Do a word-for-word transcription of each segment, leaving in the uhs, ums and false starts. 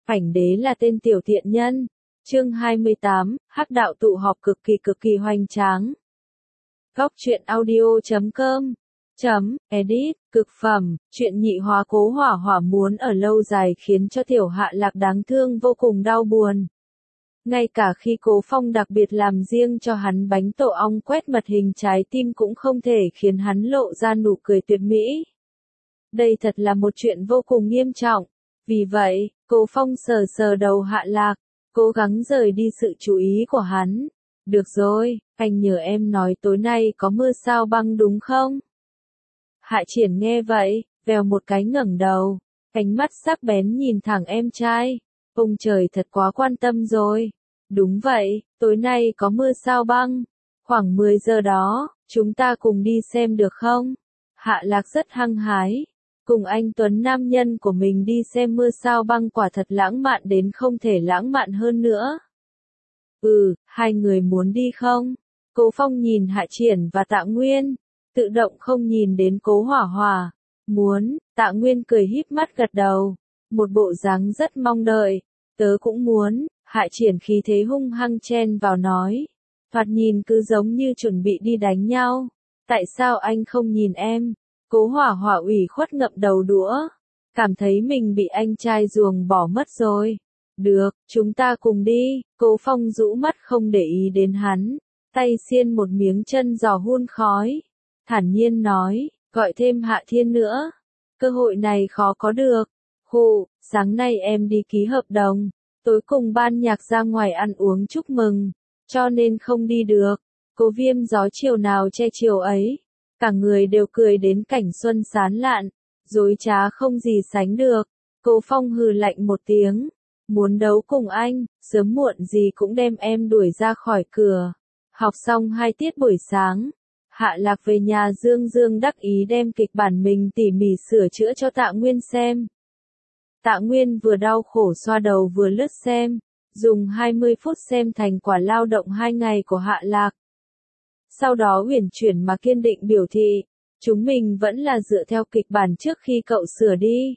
Ảnh đế là tên tiểu thiện nhân. Chương hai mươi tám, Hắc đạo tụ họp cực kỳ cực kỳ hoành tráng. Góc truyện audio chấm com chấm edit, cực phẩm, chuyện nhị hóa Cố Hỏa Hỏa muốn ở lâu dài khiến cho tiểu Hạ Lạc đáng thương vô cùng đau buồn. Ngay cả khi Cố Phong đặc biệt làm riêng cho hắn bánh tổ ong quét mật hình trái tim cũng không thể khiến hắn lộ ra nụ cười tuyệt mỹ. Đây thật là một chuyện vô cùng nghiêm trọng. Vì vậy, Cố Phong sờ sờ đầu Hạ Lạc, cố gắng rời đi sự chú ý của hắn. Được rồi, anh nhờ em nói tối nay có mưa sao băng đúng không? Hạ Triển nghe vậy, vèo một cái ngẩng đầu, ánh mắt sắc bén nhìn thẳng em trai. Ông trời thật quá quan tâm rồi. Đúng vậy, tối nay có mưa sao băng. Khoảng mười giờ đó, chúng ta cùng đi xem được không? Hạ Lạc rất hăng hái. Cùng anh Tuấn nam nhân của mình đi xem mưa sao băng quả thật lãng mạn đến không thể lãng mạn hơn nữa. Ừ, hai người muốn đi không? Cố Phong nhìn Hạ Triển và Tạ Nguyên, tự động không nhìn đến Cố Hỏa Hỏa. Muốn, Tạ Nguyên cười híp mắt gật đầu, một bộ dáng rất mong đợi. Tớ cũng muốn, Hạ Triển khí thế hung hăng chen vào nói. Thoạt nhìn cứ giống như chuẩn bị đi đánh nhau. Tại sao anh không nhìn em? Cố Hỏa Hỏa ủy khuất ngậm đầu đũa, cảm thấy mình bị anh trai ruồng bỏ mất rồi. Được, chúng ta cùng đi. Cố Phong rũ mắt không để ý đến hắn, tay xiên một miếng chân giò hun khói, thản nhiên nói, gọi thêm Hạ Thiên nữa. Cơ hội này khó có được. Hù, sáng nay em đi ký hợp đồng, tối cùng ban nhạc ra ngoài ăn uống chúc mừng, cho nên không đi được. Cố Viêm gió chiều nào che chiều ấy. Cả người đều cười đến cảnh xuân sán lạn, dối trá không gì sánh được. Cố Phong hừ lạnh một tiếng, muốn đấu cùng anh, sớm muộn gì cũng đem em đuổi ra khỏi cửa. Học xong hai tiết buổi sáng, Hạ Lạc về nhà dương dương đắc ý đem kịch bản mình tỉ mỉ sửa chữa cho Tạ Nguyên xem. Tạ Nguyên vừa đau khổ xoa đầu vừa lướt xem, dùng hai mươi phút xem thành quả lao động hai ngày của Hạ Lạc. Sau đó uyển chuyển mà kiên định biểu thị, chúng mình vẫn là dựa theo kịch bản trước khi cậu sửa đi.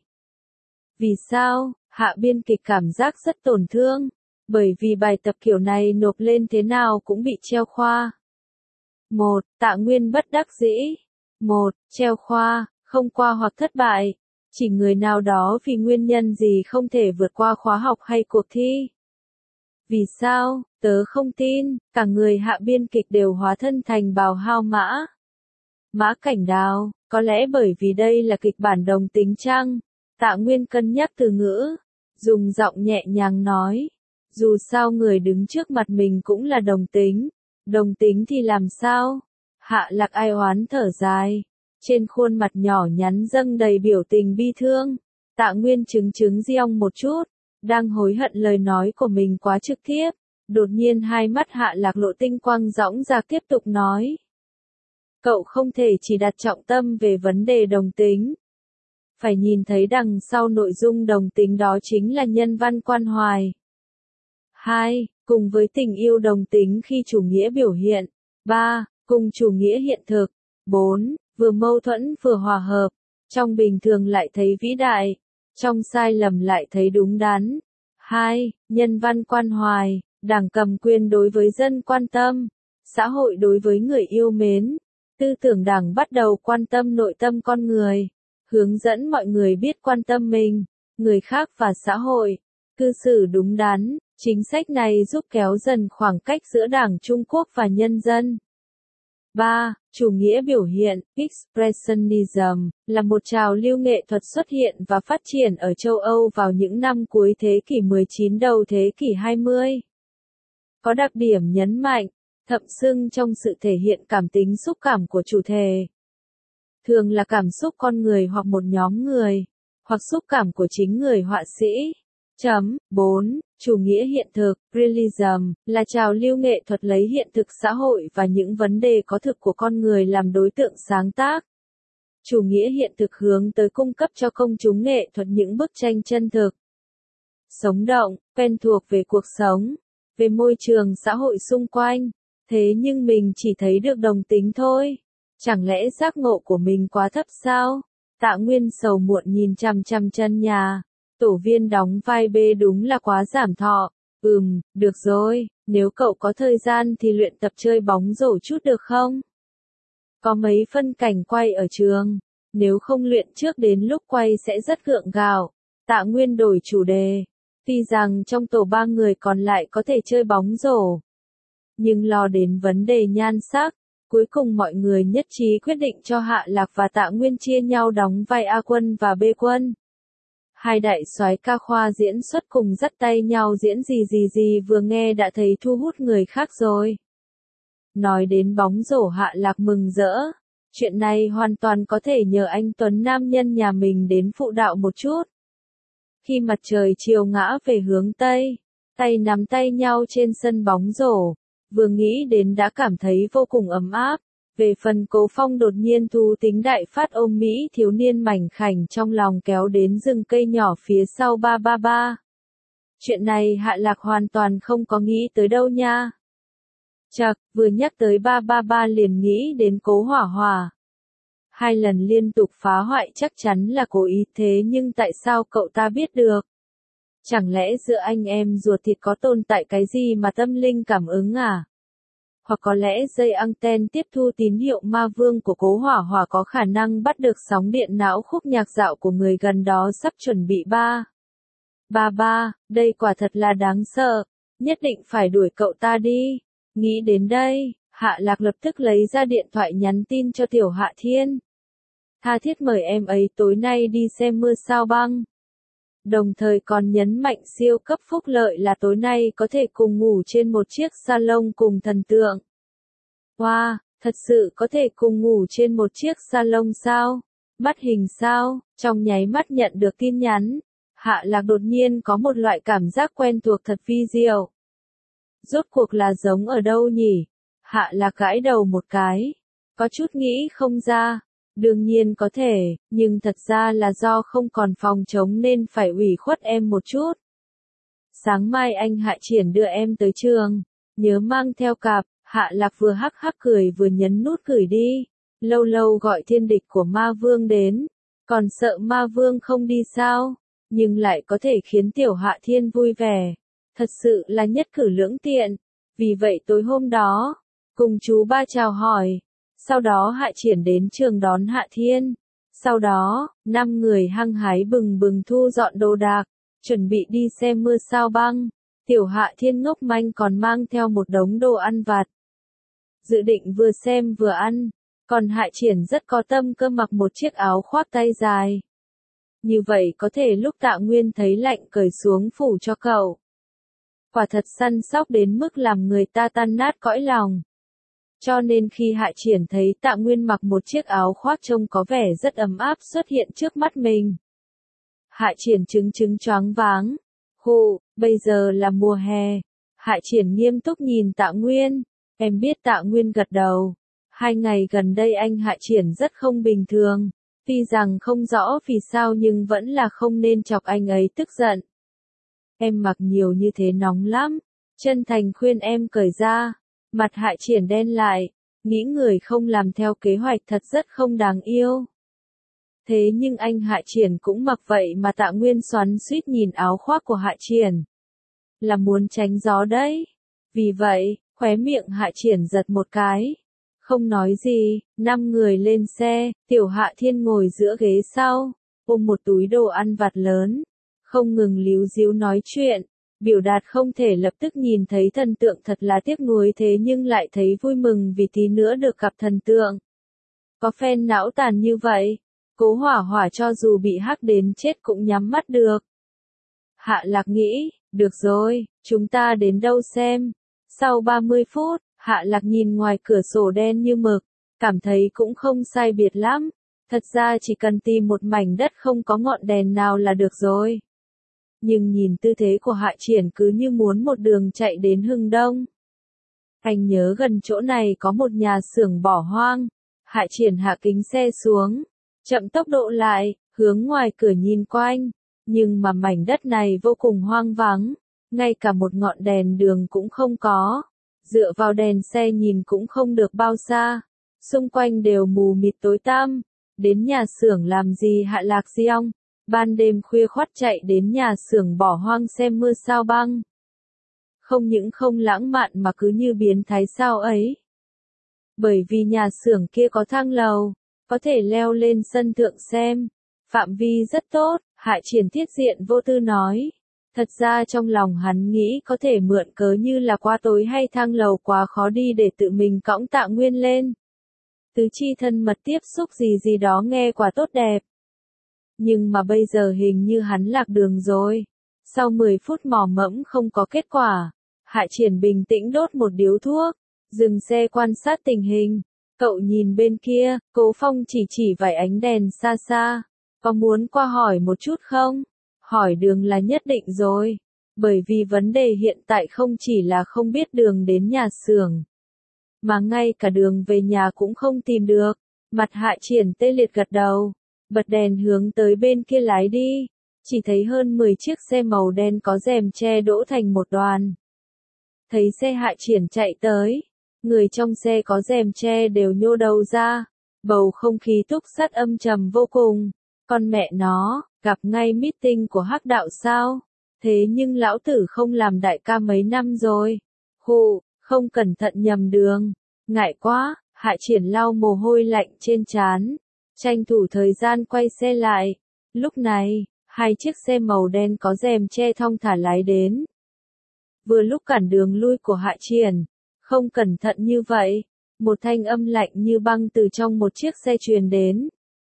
Vì sao? Hạ biên kịch cảm giác rất tổn thương, bởi vì bài tập kiểu này nộp lên thế nào cũng bị treo khoa. Một, Tạ Nguyên bất đắc dĩ. Một, treo khoa, không qua hoặc thất bại. Chỉ người nào đó vì nguyên nhân gì không thể vượt qua khóa học hay cuộc thi. Vì sao? Tớ không tin. Cả người Hạ biên kịch đều hóa thân thành Bào Hao Mã. Mã Cảnh Đào, có lẽ bởi vì đây là kịch bản đồng tính chăng? Tạ Nguyên cân nhắc từ ngữ, dùng giọng nhẹ nhàng nói. Dù sao người đứng trước mặt mình cũng là đồng tính. Đồng tính thì làm sao? Hạ Lạc ai oán thở dài. Trên khuôn mặt nhỏ nhắn dâng đầy biểu tình bi thương. Tạ Nguyên chứng chứng giong một chút, đang hối hận lời nói của mình quá trực tiếp. Đột nhiên hai mắt Hạ Lạc lộ tinh quang dõng ra tiếp tục nói. Cậu không thể chỉ đặt trọng tâm về vấn đề đồng tính. Phải nhìn thấy đằng sau nội dung đồng tính đó chính là nhân văn quan hoài. Hai, cùng với tình yêu đồng tính khi chủ nghĩa biểu hiện. Ba, cùng chủ nghĩa hiện thực. Bốn, vừa mâu thuẫn vừa hòa hợp. Trong bình thường lại thấy vĩ đại, trong sai lầm lại thấy đúng đắn. Hai, nhân văn quan hoài. Đảng cầm quyền đối với dân quan tâm, xã hội đối với người yêu mến. Tư tưởng Đảng bắt đầu quan tâm nội tâm con người, hướng dẫn mọi người biết quan tâm mình, người khác và xã hội, cư xử đúng đắn. Chính sách này giúp kéo dần khoảng cách giữa Đảng Trung Quốc và nhân dân. Ba, chủ nghĩa biểu hiện, Expressionism, là một trào lưu nghệ thuật xuất hiện và phát triển ở châu Âu vào những năm cuối thế kỷ mười chín đầu thế kỷ hai mươi. Có đặc điểm nhấn mạnh, thậm xưng trong sự thể hiện cảm tính xúc cảm của chủ thể. Thường là cảm xúc con người hoặc một nhóm người, hoặc xúc cảm của chính người họa sĩ. Chấm. bốn. Chủ nghĩa hiện thực, Realism, là trào lưu nghệ thuật lấy hiện thực xã hội và những vấn đề có thực của con người làm đối tượng sáng tác. Chủ nghĩa hiện thực hướng tới cung cấp cho công chúng nghệ thuật những bức tranh chân thực, sống động, quen thuộc về cuộc sống, về môi trường xã hội xung quanh. Thế nhưng mình chỉ thấy được đồng tính thôi. Chẳng lẽ giác ngộ của mình quá thấp sao? Tạ Nguyên sầu muộn nhìn chằm chằm chân nhà. tổ viên đóng vai B đúng là quá giảm thọ. Ừm, được rồi, nếu cậu có thời gian thì luyện tập chơi bóng rổ chút được không? Có mấy phân cảnh quay ở trường, nếu không luyện trước đến lúc quay sẽ rất gượng gạo. Tạ Nguyên đổi chủ đề. Tuy rằng trong tổ ba người còn lại có thể chơi bóng rổ, nhưng lo đến vấn đề nhan sắc, cuối cùng mọi người nhất trí quyết định cho Hạ Lạc và Tạ Nguyên chia nhau đóng vai A quân và B quân. Hai đại soái ca khoa diễn xuất cùng dắt tay nhau diễn gì gì gì vừa nghe đã thấy thu hút người khác rồi. Nói đến bóng rổ Hạ Lạc mừng rỡ. Chuyện này hoàn toàn có thể nhờ anh Tuấn nam nhân nhà mình đến phụ đạo một chút. Khi mặt trời chiều ngã về hướng Tây, tay nắm tay nhau trên sân bóng rổ, vừa nghĩ đến đã cảm thấy vô cùng ấm áp. Về phần Cố Phong đột nhiên thú tính đại phát ôm Mỹ thiếu niên mảnh khảnh trong lòng kéo đến rừng cây nhỏ phía sau ba ba ba. Chuyện này Hạ Lạc hoàn toàn không có nghĩ tới đâu nha. Chậc, vừa nhắc tới ba ba ba liền nghĩ đến Cố Hỏa Hỏa. Hai lần liên tục phá hoại chắc chắn là cố ý thế nhưng tại sao cậu ta biết được? Chẳng lẽ giữa anh em ruột thịt có tồn tại cái gì mà tâm linh cảm ứng à? Hoặc có lẽ dây anten tiếp thu tín hiệu ma vương của Cố Hỏa Hỏa có khả năng bắt được sóng điện não khúc nhạc dạo của người gần đó sắp chuẩn bị ba. Ba ba, đây quả thật là đáng sợ, nhất định phải đuổi cậu ta đi. Nghĩ đến đây, Hạ Lạc lập tức lấy ra điện thoại nhắn tin cho Tiểu Hạ Thiên. Tha thiết mời em ấy tối nay đi xem mưa sao băng. Đồng thời còn nhấn mạnh siêu cấp phúc lợi là tối nay có thể cùng ngủ trên một chiếc salon cùng thần tượng. Wow, thật sự có thể cùng ngủ trên một chiếc salon sao? Mắt hình sao? Trong nháy mắt nhận được tin nhắn, Hạ Lạc đột nhiên có một loại cảm giác quen thuộc thật vi diệu. Rốt cuộc là giống ở đâu nhỉ? Hạ Lạc gãi đầu một cái, có chút nghĩ không ra. Đương nhiên có thể, nhưng thật ra là do không còn phòng trống nên phải ủy khuất em một chút. Sáng mai anh Hạ Triển đưa em tới trường, nhớ mang theo cặp. Hạ Lạc vừa hắc hắc cười vừa nhấn nút gửi đi. Lâu lâu gọi thiên địch của ma vương đến, còn sợ ma vương không đi sao, nhưng lại có thể khiến Tiểu Hạ Thiên vui vẻ. Thật sự là nhất cử lưỡng tiện. Vì vậy tối hôm đó, cùng chú ba chào hỏi. Sau đó Hạ Triển đến trường đón Hạ Thiên. Sau đó, năm người hăng hái bừng bừng thu dọn đồ đạc, chuẩn bị đi xem mưa sao băng. Tiểu Hạ Thiên ngốc manh còn mang theo một đống đồ ăn vặt. Dự định vừa xem vừa ăn, còn Hạ Triển rất có tâm cơ mặc một chiếc áo khoác tay dài. Như vậy có thể lúc Tạ Nguyên thấy lạnh cởi xuống phủ cho cậu. Quả thật săn sóc đến mức làm người ta tan nát cõi lòng. Cho nên khi Hạ Triển thấy Tạ Nguyên mặc một chiếc áo khoác trông có vẻ rất ấm áp xuất hiện trước mắt mình. Hạ Triển chứng chứng choáng váng. Hù, bây giờ là mùa hè. Hạ Triển nghiêm túc nhìn Tạ Nguyên. Em biết. Tạ Nguyên gật đầu. Hai ngày gần đây anh Hạ Triển rất không bình thường. Tuy rằng không rõ vì sao nhưng vẫn là không nên chọc anh ấy tức giận. Em mặc nhiều như thế nóng lắm. Chân thành khuyên em cởi ra. Mặt Hạ Triển đen lại. Nghĩ người không làm theo kế hoạch thật rất không đáng yêu. Thế nhưng anh Hạ Triển cũng mặc vậy mà. Tạ Nguyên xoắn xuýt nhìn áo khoác của Hạ Triển. Là muốn tránh gió đấy. Vì vậy, khóe miệng Hạ Triển giật một cái. Không nói gì, năm người lên xe, Tiểu Hạ Thiên ngồi giữa ghế sau, ôm một túi đồ ăn vặt lớn, không ngừng líu díu nói chuyện, biểu đạt không thể lập tức nhìn thấy thần tượng thật là tiếc nuối thế nhưng lại thấy vui mừng vì tí nữa được gặp thần tượng. Có fan não tàn như vậy, Cố Hỏa Hỏa cho dù bị hắc đến chết cũng nhắm mắt được. Hạ Lạc nghĩ, được rồi, chúng ta đến đâu xem. Sau ba mươi phút, Hạ Lạc nhìn ngoài cửa sổ đen như mực, cảm thấy cũng không sai biệt lắm. Thật ra chỉ cần tìm một mảnh đất không có ngọn đèn nào là được rồi. Nhưng nhìn tư thế của Hạ Triển cứ như muốn một đường chạy đến Hưng Đông. Anh nhớ gần chỗ này có một nhà xưởng bỏ hoang. Hạ Triển hạ kính xe xuống, chậm tốc độ lại, hướng ngoài cửa nhìn quanh. Nhưng mà mảnh đất này vô cùng hoang vắng, ngay cả một ngọn đèn đường cũng không có. Dựa vào đèn xe nhìn cũng không được bao xa. Xung quanh đều mù mịt tối tăm. Đến nhà xưởng làm gì Hạ Lạc Diong? ban đêm khuya khoắt chạy đến nhà xưởng bỏ hoang xem mưa sao băng. Không những không lãng mạn mà cứ như biến thái sao ấy. Bởi vì nhà xưởng kia có thang lầu, có thể leo lên sân thượng xem. Phạm vi rất tốt, Hạ Triển thiết diện vô tư nói. Thật ra trong lòng hắn nghĩ có thể mượn cớ như là qua tối hay thang lầu quá khó đi để tự mình cõng Tạ Nguyên lên. Tứ chi thân mật tiếp xúc gì gì đó nghe quả tốt đẹp. Nhưng mà bây giờ hình như hắn lạc đường rồi. Sau mười phút mò mẫm không có kết quả, Hạ Triển bình tĩnh đốt một điếu thuốc, dừng xe quan sát tình hình. Cậu nhìn bên kia, Cố Phong chỉ chỉ vài ánh đèn xa xa. Có muốn qua hỏi một chút không? Hỏi đường là nhất định rồi. Bởi vì vấn đề hiện tại không chỉ là không biết đường đến nhà xưởng, mà ngay cả đường về nhà cũng không tìm được. Mặt Hạ Triển tê liệt gật đầu, bật đèn hướng tới bên kia lái đi. Chỉ thấy hơn mười chiếc xe màu đen có rèm che đỗ thành một đoàn. Thấy xe Hạ Triển chạy tới, người trong xe có rèm che đều nhô đầu ra. Bầu không khí túc sắt âm trầm vô cùng. Con mẹ nó, gặp ngay meeting của Hắc đạo sao? Thế nhưng lão tử không làm đại ca mấy năm rồi. Hù, không cẩn thận nhầm đường. Ngại quá, Hạ Triển lau mồ hôi lạnh trên trán, tranh thủ thời gian quay xe lại. Lúc này, hai chiếc xe màu đen có rèm che thong thả lái đến. Vừa lúc cản đường lui của Hạ Triển, không cẩn thận như vậy, một thanh âm lạnh như băng từ trong một chiếc xe truyền đến.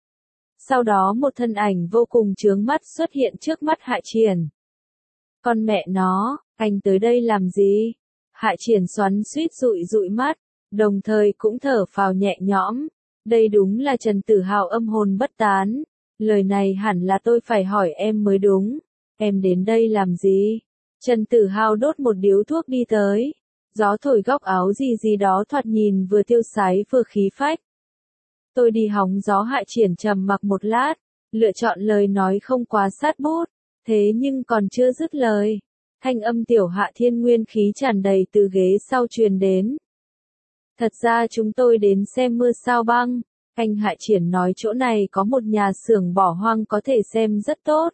Sau đó một thân ảnh vô cùng chướng mắt xuất hiện trước mắt Hạ Triển. Con mẹ nó, anh tới đây làm gì? Hạ Triển xoắn xuýt dụi dụi mắt, đồng thời cũng thở phào nhẹ nhõm. Đây đúng là Trần Tử Hào âm hồn bất tán. Lời này hẳn là tôi phải hỏi em mới đúng. Em đến đây làm gì? Trần Tử Hào đốt một điếu thuốc đi tới. Gió thổi góc áo gì gì đó thoạt nhìn vừa tiêu sái vừa khí phách. Tôi đi hóng gió. Hạ Triển trầm mặc một lát, lựa chọn lời nói không quá sát bút. Thế nhưng còn chưa dứt lời, thanh âm Tiểu Hạ Thiên nguyên khí tràn đầy từ ghế sau truyền đến. Thật ra chúng tôi đến xem mưa sao băng. Anh Hạ Triển nói chỗ này có một nhà xưởng bỏ hoang có thể xem rất tốt.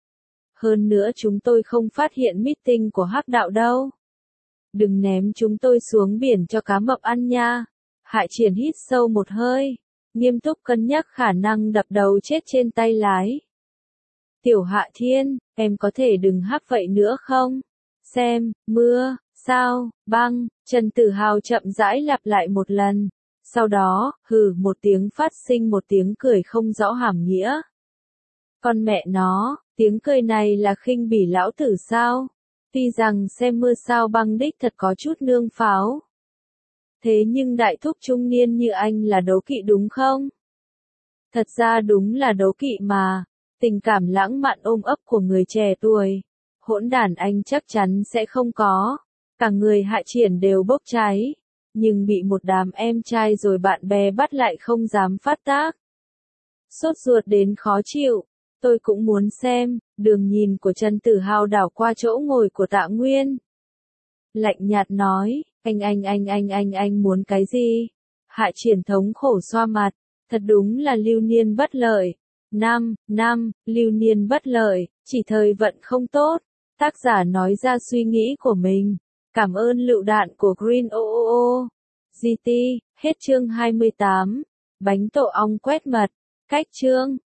Hơn nữa chúng tôi không phát hiện meeting của Hắc đạo đâu. Đừng ném chúng tôi xuống biển cho cá mập ăn nha. Hạ Triển hít sâu một hơi, nghiêm túc cân nhắc khả năng đập đầu chết trên tay lái. Tiểu Hạ Thiên, em có thể đừng hắc vậy nữa không? Xem, mưa, sao, băng, Trần Tử Hào chậm rãi lặp lại một lần. Sau đó, hừ một tiếng phát sinh một tiếng cười không rõ hàm nghĩa. Con mẹ nó, tiếng cười này là khinh bỉ lão tử sao? Tuy rằng xem mưa sao băng đích thật có chút nương pháo. Thế nhưng đại thúc trung niên như anh là đố kỵ đúng không? Thật ra đúng là đố kỵ mà. Tình cảm lãng mạn ôm ấp của người trẻ tuổi, hỗn đản anh chắc chắn sẽ không có. Cả người Hạ Triển đều bốc cháy, nhưng bị một đám em trai rồi bạn bè bắt lại không dám phát tác. Sốt ruột đến khó chịu, tôi cũng muốn xem. Đường nhìn của Trần Tử Hào đảo qua chỗ ngồi của Tạ Nguyên. Lạnh nhạt nói, anh anh anh anh anh anh muốn cái gì? Hạ Triển thống khổ xoa mặt, thật đúng là lưu niên bất lợi. Năm, năm, lưu niên bất lợi, chỉ thời vận không tốt. Tác giả nói ra suy nghĩ của mình. Cảm ơn lựu đạn của Green o o o. giê tê, hết chương hai mươi tám. Bánh tổ ong quét mật. Cách chương.